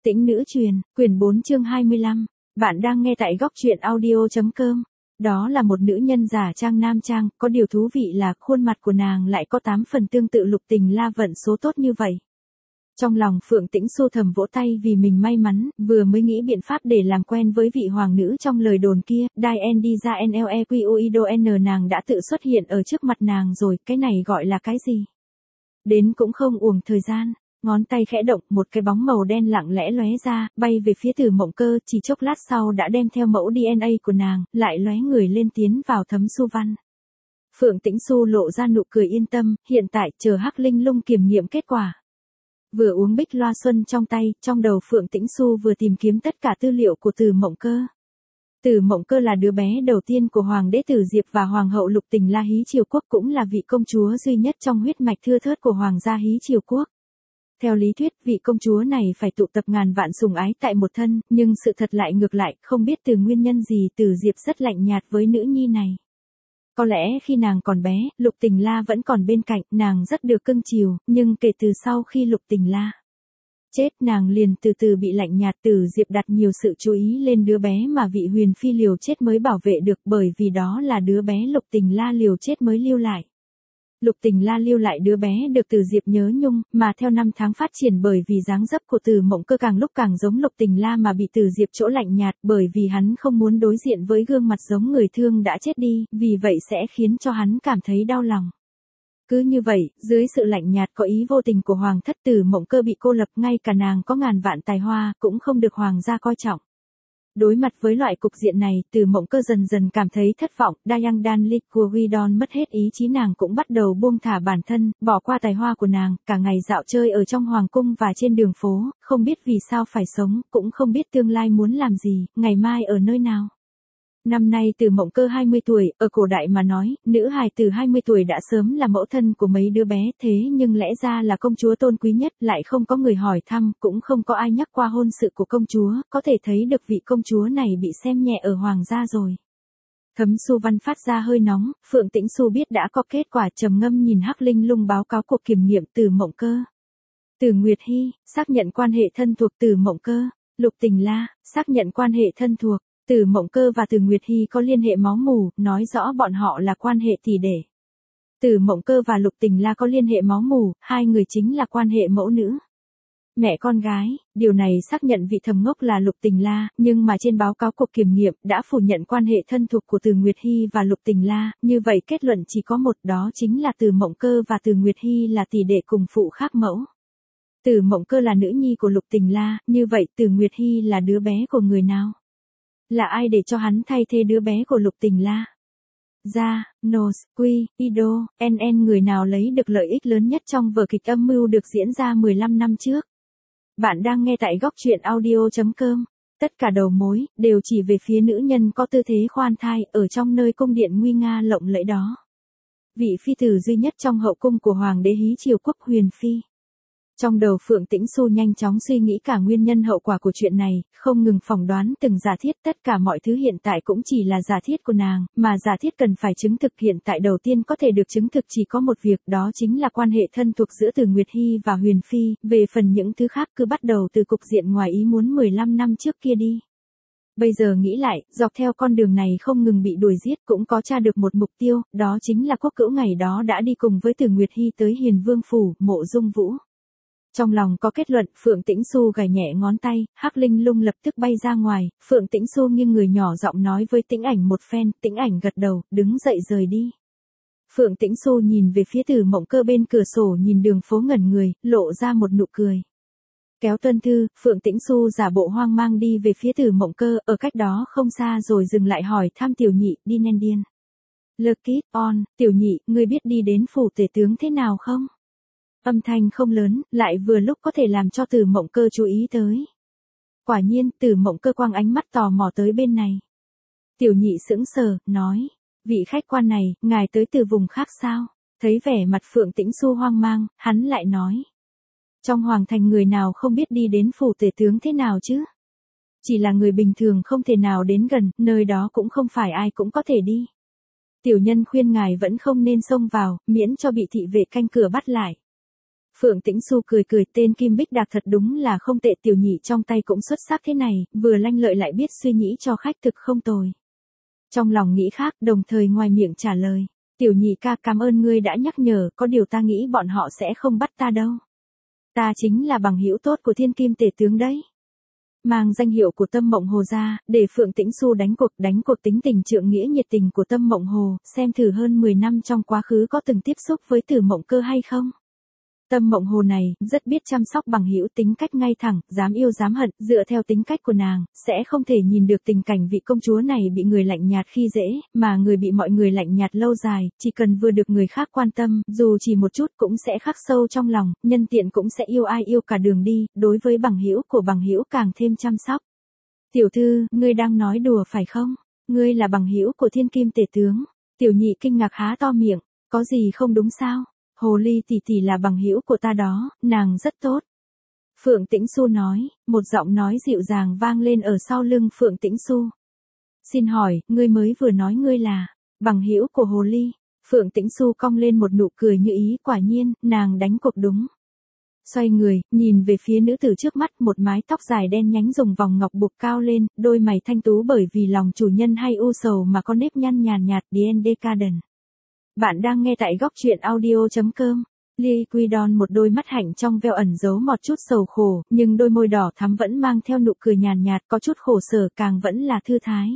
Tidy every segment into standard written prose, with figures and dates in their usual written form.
Tĩnh nữ truyền, quyển 4 chương 25. Bạn đang nghe tại góc truyện audio.com. Đó là một nữ nhân giả trang nam trang, có điều thú vị là khuôn mặt của nàng lại có 8 phần tương tự Lục Tình La vận số tốt như vậy. Trong lòng Phượng Tĩnh Xu thầm vỗ tay vì mình may mắn, vừa mới nghĩ biện pháp để làm quen với vị hoàng nữ trong lời đồn kia, Dien đi ra NLEQUIDON nàng đã tự xuất hiện ở trước mặt nàng rồi, cái này gọi là cái gì? Đến cũng không uổng thời gian. Ngón tay khẽ động, một cái bóng màu đen lặng lẽ lóe ra, bay về phía Từ Mộng Cơ, chỉ chốc lát sau đã đem theo mẫu DNA của nàng, lại lóe người lên tiến vào thấm su văn. Phượng Tĩnh Xu lộ ra nụ cười yên tâm, hiện tại chờ Hắc Linh Lung kiểm nghiệm kết quả. Vừa uống bích loa xuân trong tay, trong đầu Phượng Tĩnh Xu vừa tìm kiếm tất cả tư liệu của Từ Mộng Cơ. Từ Mộng Cơ là đứa bé đầu tiên của Hoàng đế Từ Diệp và Hoàng hậu Lục Tình La Hí Triều Quốc, cũng là vị công chúa duy nhất trong huyết mạch thưa thớt của Hoàng gia Hí Triều Quốc. Theo lý thuyết, vị công chúa này phải tụ tập ngàn vạn sủng ái tại một thân, nhưng sự thật lại ngược lại, không biết từ nguyên nhân gì Từ Diệp rất lạnh nhạt với nữ nhi này. Có lẽ khi nàng còn bé, Lục Tình La vẫn còn bên cạnh, nàng rất được cưng chiều, nhưng kể từ sau khi Lục Tình La chết, nàng liền từ từ bị lạnh nhạt. Từ Diệp đặt nhiều sự chú ý lên đứa bé mà vị huyền phi liều chết mới bảo vệ được, bởi vì đó là đứa bé Lục Tình La liều chết mới lưu lại. Lục Tình La lưu lại đứa bé được Từ Diệp nhớ nhung, mà theo năm tháng phát triển bởi vì dáng dấp của Từ Mộng Cơ càng lúc càng giống Lục Tình La mà bị Từ Diệp chỗ lạnh nhạt, bởi vì hắn không muốn đối diện với gương mặt giống người thương đã chết đi, vì vậy sẽ khiến cho hắn cảm thấy đau lòng. Cứ như vậy, dưới sự lạnh nhạt có ý vô tình của Hoàng thất, Từ Mộng Cơ bị cô lập, ngay cả nàng có ngàn vạn tài hoa, cũng không được Hoàng gia coi trọng. Đối mặt với loại cục diện này, Từ Mộng Cơ dần dần cảm thấy thất vọng, Dayang Danlit của Guidon mất hết ý chí, nàng cũng bắt đầu buông thả bản thân, bỏ qua tài hoa của nàng, cả ngày dạo chơi ở trong hoàng cung và trên đường phố, không biết vì sao phải sống, cũng không biết tương lai muốn làm gì, ngày mai ở nơi nào. Năm nay Từ Mộng Cơ 20 tuổi, ở cổ đại mà nói, nữ hài từ 20 tuổi đã sớm là mẫu thân của mấy đứa bé, thế nhưng lẽ ra là công chúa tôn quý nhất, lại không có người hỏi thăm, cũng không có ai nhắc qua hôn sự của công chúa, có thể thấy được vị công chúa này bị xem nhẹ ở hoàng gia rồi. Thấm su văn phát ra hơi nóng, Phượng Tĩnh Xu biết đã có kết quả, trầm ngâm nhìn Hắc Linh Lung báo cáo cuộc kiểm nghiệm Từ Mộng Cơ. Từ Nguyệt Hy, xác nhận quan hệ thân thuộc Từ Mộng Cơ. Lục Tình La, xác nhận quan hệ thân thuộc. Từ Mộng Cơ và Từ Nguyệt Hy có liên hệ máu mủ, nói rõ bọn họ là quan hệ tỷ đệ. Từ Mộng Cơ và Lục Tình La có liên hệ máu mủ, hai người chính là quan hệ mẫu nữ. Mẹ con gái, điều này xác nhận vị thầm ngốc là Lục Tình La, nhưng mà trên báo cáo cuộc kiểm nghiệm đã phủ nhận quan hệ thân thuộc của Từ Nguyệt Hy và Lục Tình La, như vậy kết luận chỉ có một, đó chính là Từ Mộng Cơ và Từ Nguyệt Hy là tỷ đệ cùng phụ khác mẫu. Từ Mộng Cơ là nữ nhi của Lục Tình La, như vậy Từ Nguyệt Hy là đứa bé của người nào? Là ai để cho hắn thay thế đứa bé của Lục Tình La? Ra, Nos, Quy, Ido, NN, người nào lấy được lợi ích lớn nhất trong vở kịch âm mưu được diễn ra 15 năm trước? Bạn đang nghe tại góc truyện audio.com. Tất cả đầu mối đều chỉ về phía nữ nhân có tư thế khoan thai ở trong nơi cung điện nguy nga lộng lẫy đó. Vị phi tử duy nhất trong hậu cung của Hoàng đế Hí Triều Quốc, Huyền Phi. Trong đầu Phượng Tĩnh Xu nhanh chóng suy nghĩ cả nguyên nhân hậu quả của chuyện này, không ngừng phỏng đoán từng giả thiết, tất cả mọi thứ hiện tại cũng chỉ là giả thiết của nàng, mà giả thiết cần phải chứng thực. Hiện tại đầu tiên có thể được chứng thực chỉ có một việc, đó chính là quan hệ thân thuộc giữa Từ Nguyệt Hy và Huyền Phi, về phần những thứ khác cứ bắt đầu từ cục diện ngoài ý muốn 15 năm trước kia đi. Bây giờ nghĩ lại, dọc theo con đường này không ngừng bị đuổi giết cũng có tra được một mục tiêu, đó chính là Quốc Cữu ngày đó đã đi cùng với Từ Nguyệt Hy tới Hiền Vương Phủ, Mộ Dung Vũ. Trong lòng có kết luận, Phượng Tĩnh Xu gảy nhẹ ngón tay, Hắc Linh Lung lập tức bay ra ngoài, Phượng Tĩnh Xu nghiêng người nhỏ giọng nói với Tĩnh Ảnh một phen, Tĩnh Ảnh gật đầu, đứng dậy rời đi. Phượng Tĩnh Xu nhìn về phía Từ Mộng Cơ bên cửa sổ, nhìn đường phố ngẩn người, lộ ra một nụ cười. Kéo Tuân Thư, Phượng Tĩnh Xu giả bộ hoang mang đi về phía Từ Mộng Cơ, ở cách đó không xa rồi dừng lại hỏi thăm Tiểu Nhị, đi nên điên. Lucky on, Tiểu Nhị, ngươi biết đi đến phủ tể tướng thế nào không? Âm thanh không lớn, lại vừa lúc có thể làm cho Từ Mộng Cơ chú ý tới. Quả nhiên, Từ Mộng Cơ quang ánh mắt tò mò tới bên này. Tiểu Nhị sững sờ, nói, vị khách quan này, ngài tới từ vùng khác sao? Thấy vẻ mặt Phượng Tĩnh Xu hoang mang, hắn lại nói. Trong hoàng thành người nào không biết đi đến phủ tể tướng thế nào chứ? Chỉ là người bình thường không thể nào đến gần, nơi đó cũng không phải ai cũng có thể đi. Tiểu nhân khuyên ngài vẫn không nên xông vào, miễn cho bị thị vệ canh cửa bắt lại. Phượng Tĩnh Xu cười cười, tên Kim Bích Đạc thật đúng là không tệ, tiểu nhị trong tay cũng xuất sắc thế này, vừa lanh lợi lại biết suy nghĩ cho khách, thực không tồi. Trong lòng nghĩ khác, đồng thời ngoài miệng trả lời, tiểu nhị ca cảm ơn ngươi đã nhắc nhở, có điều ta nghĩ bọn họ sẽ không bắt ta đâu. Ta chính là bằng hữu tốt của Thiên Kim Tể tướng đấy. Mang danh hiệu của Tâm Mộng Hồ ra, để Phượng Tĩnh Xu đánh cuộc tính tình trượng nghĩa nhiệt tình của Tâm Mộng Hồ, xem thử hơn 10 năm trong quá khứ có từng tiếp xúc với Tử Mộng Cơ hay không. Tâm Mộng Hồ này, rất biết chăm sóc bằng hữu, tính cách ngay thẳng, dám yêu dám hận, dựa theo tính cách của nàng, sẽ không thể nhìn được tình cảnh vị công chúa này bị người lạnh nhạt khi dễ, mà người bị mọi người lạnh nhạt lâu dài, chỉ cần vừa được người khác quan tâm, dù chỉ một chút cũng sẽ khắc sâu trong lòng, nhân tiện cũng sẽ yêu ai yêu cả đường đi, đối với bằng hữu của bằng hữu càng thêm chăm sóc. Tiểu thư, ngươi đang nói đùa phải không? Ngươi là bằng hữu của Thiên Kim Tể tướng. Tiểu nhị kinh ngạc há to miệng, có gì không đúng sao? Hồ ly tỷ tỷ là bằng hữu của ta đó, nàng rất tốt. Phượng Tĩnh Xu nói, một giọng nói dịu dàng vang lên ở sau lưng Phượng Tĩnh Xu. Xin hỏi, ngươi mới vừa nói ngươi là bằng hữu của hồ ly. Phượng Tĩnh Xu cong lên một nụ cười như ý, quả nhiên, nàng đánh cuộc đúng. Xoay người, nhìn về phía nữ tử trước mắt, một mái tóc dài đen nhánh dùng vòng ngọc buộc cao lên, đôi mày thanh tú bởi vì lòng chủ nhân hay u sầu mà có nếp nhăn nhàn nhạt, Dien Decadent. Bạn đang nghe tại góc truyện audio.com. Lee Quidon một đôi mắt hạnh trong veo ẩn giấu một chút sầu khổ, nhưng đôi môi đỏ thắm vẫn mang theo nụ cười nhàn nhạt, có chút khổ sở càng vẫn là thư thái.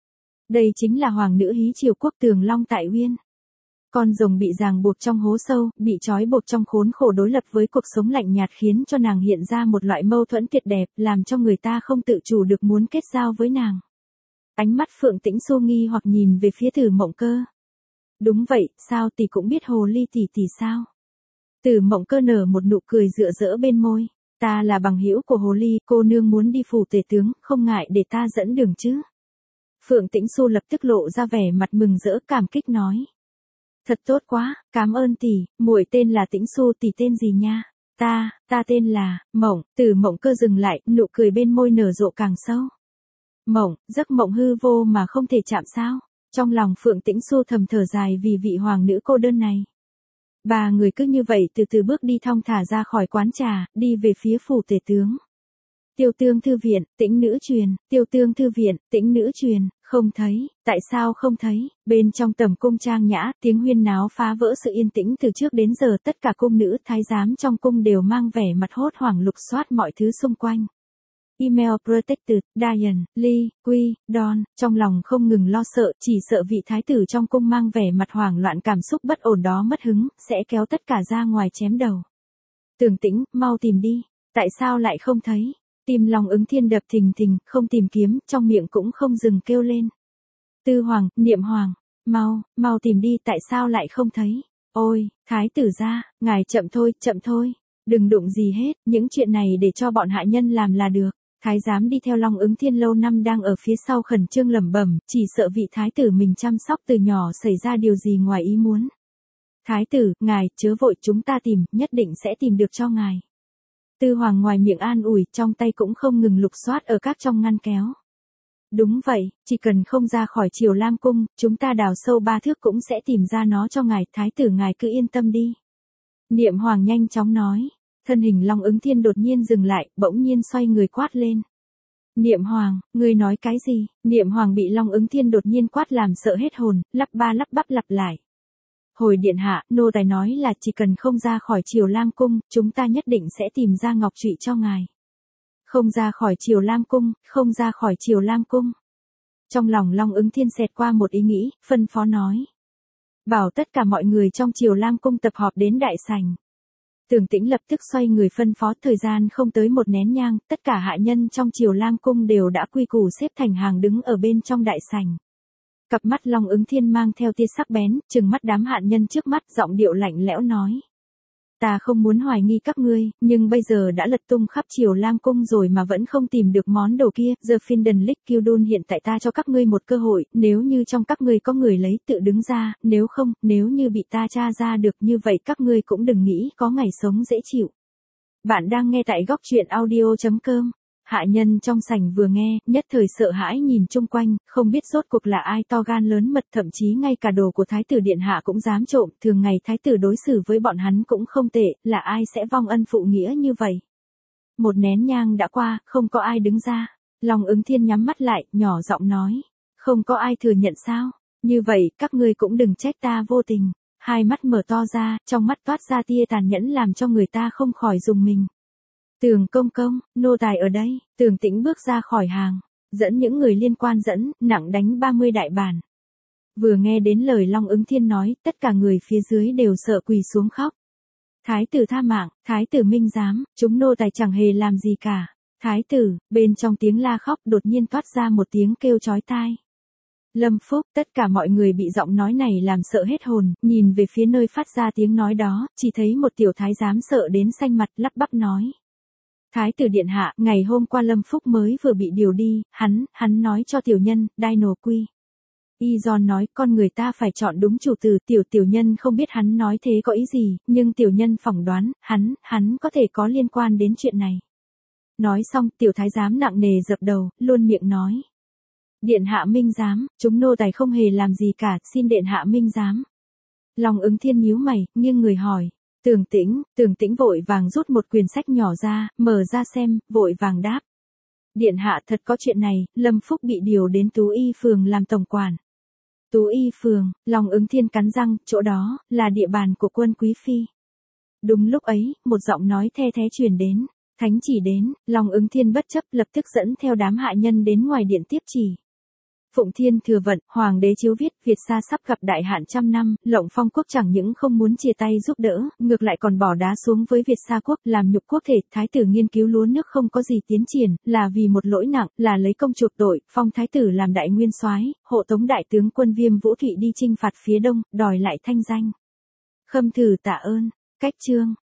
Đây chính là hoàng nữ hí triều quốc Tường Long tại Uyên. Con rồng bị ràng buộc trong hố sâu, bị trói buộc trong khốn khổ đối lập với cuộc sống lạnh nhạt khiến cho nàng hiện ra một loại mâu thuẫn tuyệt đẹp, làm cho người ta không tự chủ được muốn kết giao với nàng. Ánh mắt Phượng Tĩnh Xu nghi hoặc nhìn về phía Tử Mộng Cơ. Đúng vậy, sao tỷ cũng biết hồ ly tỷ tỷ sao? Tử Mộng Cơ nở một nụ cười rạng rỡ bên môi. Ta là bằng hữu của hồ ly, cô nương muốn đi phủ tể tướng, không ngại để ta dẫn đường chứ? Phượng Tĩnh Xu lập tức lộ ra vẻ mặt mừng rỡ cảm kích nói. Thật tốt quá, cảm ơn tỷ, muội tên là Tĩnh Xu, tỷ tên gì nha? Ta tên là Mộng. Tử Mộng Cơ dừng lại, nụ cười bên môi nở rộ càng sâu. Mộng, giấc mộng hư vô mà không thể chạm sao? Trong lòng Phượng Tĩnh Xu thầm thở dài vì vị hoàng nữ cô đơn này. Ba người cứ như vậy từ từ bước đi thong thả ra khỏi quán trà, đi về phía phủ tể tướng. Tiêu Tương thư viện, Tĩnh nữ truyền, Tiêu Tương thư viện, Tĩnh nữ truyền, không thấy, tại sao không thấy? Bên trong tầm cung trang nhã, tiếng huyên náo phá vỡ sự yên tĩnh từ trước đến giờ, tất cả cung nữ, thái giám trong cung đều mang vẻ mặt hốt hoảng lục soát mọi thứ xung quanh. Email Protected, Diane, Lee, Quy, Don, trong lòng không ngừng lo sợ, chỉ sợ vị thái tử trong cung mang vẻ mặt hoảng loạn cảm xúc bất ổn đó mất hứng, sẽ kéo tất cả ra ngoài chém đầu. Tường Tĩnh, mau tìm đi, tại sao lại không thấy? Tim lòng Ứng Thiên đập thình thình, không tìm kiếm, trong miệng cũng không dừng kêu lên. Tư Hoàng, Niệm Hoàng, mau tìm đi, tại sao lại không thấy? Ôi, thái tử gia, ngài chậm thôi, đừng đụng gì hết, những chuyện này để cho bọn hạ nhân làm là được. Thái giám đi theo Long Ứng Thiên lâu năm đang ở phía sau khẩn trương lẩm bẩm, chỉ sợ vị thái tử mình chăm sóc từ nhỏ xảy ra điều gì ngoài ý muốn. Thái tử, ngài, chớ vội, chúng ta tìm, nhất định sẽ tìm được cho ngài. Tư Hoàng ngoài miệng an ủi, trong tay cũng không ngừng lục soát ở các trong ngăn kéo. Đúng vậy, chỉ cần không ra khỏi Triều Lam cung, chúng ta đào sâu 3 thước cũng sẽ tìm ra nó cho ngài, thái tử ngài cứ yên tâm đi. Niệm Hoàng nhanh chóng nói. Thân hình Long Ứng Thiên đột nhiên dừng lại, bỗng nhiên xoay người quát lên. Niệm Hoàng, ngươi nói cái gì? Niệm Hoàng bị Long Ứng Thiên đột nhiên quát làm sợ hết hồn, lắp bắp lặp lại. Hồi điện hạ, nô tài nói là chỉ cần không ra khỏi Triều Lam cung, chúng ta nhất định sẽ tìm ra ngọc trụy cho ngài. Không ra khỏi Triều Lam cung, không ra khỏi Triều Lam cung. Trong lòng Long Ứng Thiên xẹt qua một ý nghĩ, phân phó nói. Bảo tất cả mọi người trong Triều Lam cung tập họp đến đại sảnh. Tường Tĩnh lập tức xoay người phân phó, thời gian không tới một nén nhang, tất cả hạ nhân trong Triều Lam cung đều đã quy củ xếp thành hàng đứng ở bên trong đại sảnh. Cặp mắt Long Ứng Thiên mang theo tia sắc bén, trừng mắt đám hạ nhân trước mắt, giọng điệu lạnh lẽo nói. Ta không muốn hoài nghi các ngươi, nhưng bây giờ đã lật tung khắp Triều Lam cung rồi mà vẫn không tìm được món đồ kia. The Finden Lick Kildun, hiện tại ta cho các ngươi một cơ hội, nếu như trong các ngươi có người lấy tự đứng ra, nếu không, nếu như bị ta tra ra được như vậy các ngươi cũng đừng nghĩ có ngày sống dễ chịu. Bạn đang nghe tại góc truyện audio.com. Hạ nhân trong sảnh vừa nghe, nhất thời sợ hãi nhìn chung quanh, không biết rốt cuộc là ai to gan lớn mật, thậm chí ngay cả đồ của thái tử điện hạ cũng dám trộm, thường ngày thái tử đối xử với bọn hắn cũng không tệ, là ai sẽ vong ân phụ nghĩa như vậy. Một nén nhang đã qua, không có ai đứng ra. Long Ứng Thiên nhắm mắt lại, nhỏ giọng nói, không có ai thừa nhận sao? Như vậy, các ngươi cũng đừng trách ta vô tình. Hai mắt mở to ra, trong mắt toát ra tia tàn nhẫn làm cho người ta không khỏi rùng mình. Tường công công, nô tài ở đây. Tường Tĩnh bước ra khỏi hàng, dẫn những người liên quan dẫn, nặng đánh 30 đại bản. Vừa nghe đến lời Long Ứng Thiên nói, tất cả người phía dưới đều sợ quỳ xuống khóc. Thái tử tha mạng, thái tử minh giám, chúng nô tài chẳng hề làm gì cả. Thái tử, bên trong tiếng la khóc đột nhiên toát ra một tiếng kêu chói tai. Lâm Phúc, tất cả mọi người bị giọng nói này làm sợ hết hồn, nhìn về phía nơi phát ra tiếng nói đó, chỉ thấy một tiểu thái giám sợ đến xanh mặt lắp bắp nói. Thái tử điện hạ, ngày hôm qua Lâm Phúc mới vừa bị điều đi, hắn nói cho tiểu nhân, đai nổ quy. Y Giòn nói, con người ta phải chọn đúng chủ tử, tiểu nhân không biết hắn nói thế có ý gì, nhưng tiểu nhân phỏng đoán, hắn có thể có liên quan đến chuyện này. Nói xong, tiểu thái giám nặng nề dập đầu, luôn miệng nói. Điện hạ minh giám, chúng nô tài không hề làm gì cả, xin điện hạ minh giám. Long Ứng Thiên nhíu mày, nghiêng người hỏi. Tường Tĩnh vội vàng rút một quyển sách nhỏ ra, mở ra xem, vội vàng đáp. Điện hạ thật có chuyện này, Lâm Phúc bị điều đến Tú Y phường làm tổng quản. Tú Y phường, Long Ứng Thiên cắn răng, chỗ đó, là địa bàn của quân quý phi. Đúng lúc ấy, một giọng nói the thé truyền đến. Thánh chỉ đến, Long Ứng Thiên bất chấp lập tức dẫn theo đám hạ nhân đến ngoài điện tiếp chỉ. Phụng Thiên thừa vận, Hoàng đế chiếu viết, Việt Sa sắp gặp đại hạn trăm năm, Lộng Phong quốc chẳng những không muốn chia tay giúp đỡ, ngược lại còn bỏ đá xuống với Việt Sa quốc, làm nhục quốc thể, thái tử nghiên cứu lúa nước không có gì tiến triển, là vì một lỗi nặng, là lấy công chuộc tội, phong thái tử làm đại nguyên soái, hộ tống đại tướng quân Viêm Vũ Thụy đi chinh phạt phía đông, đòi lại thanh danh. Khâm thử tạ ơn, cách chương.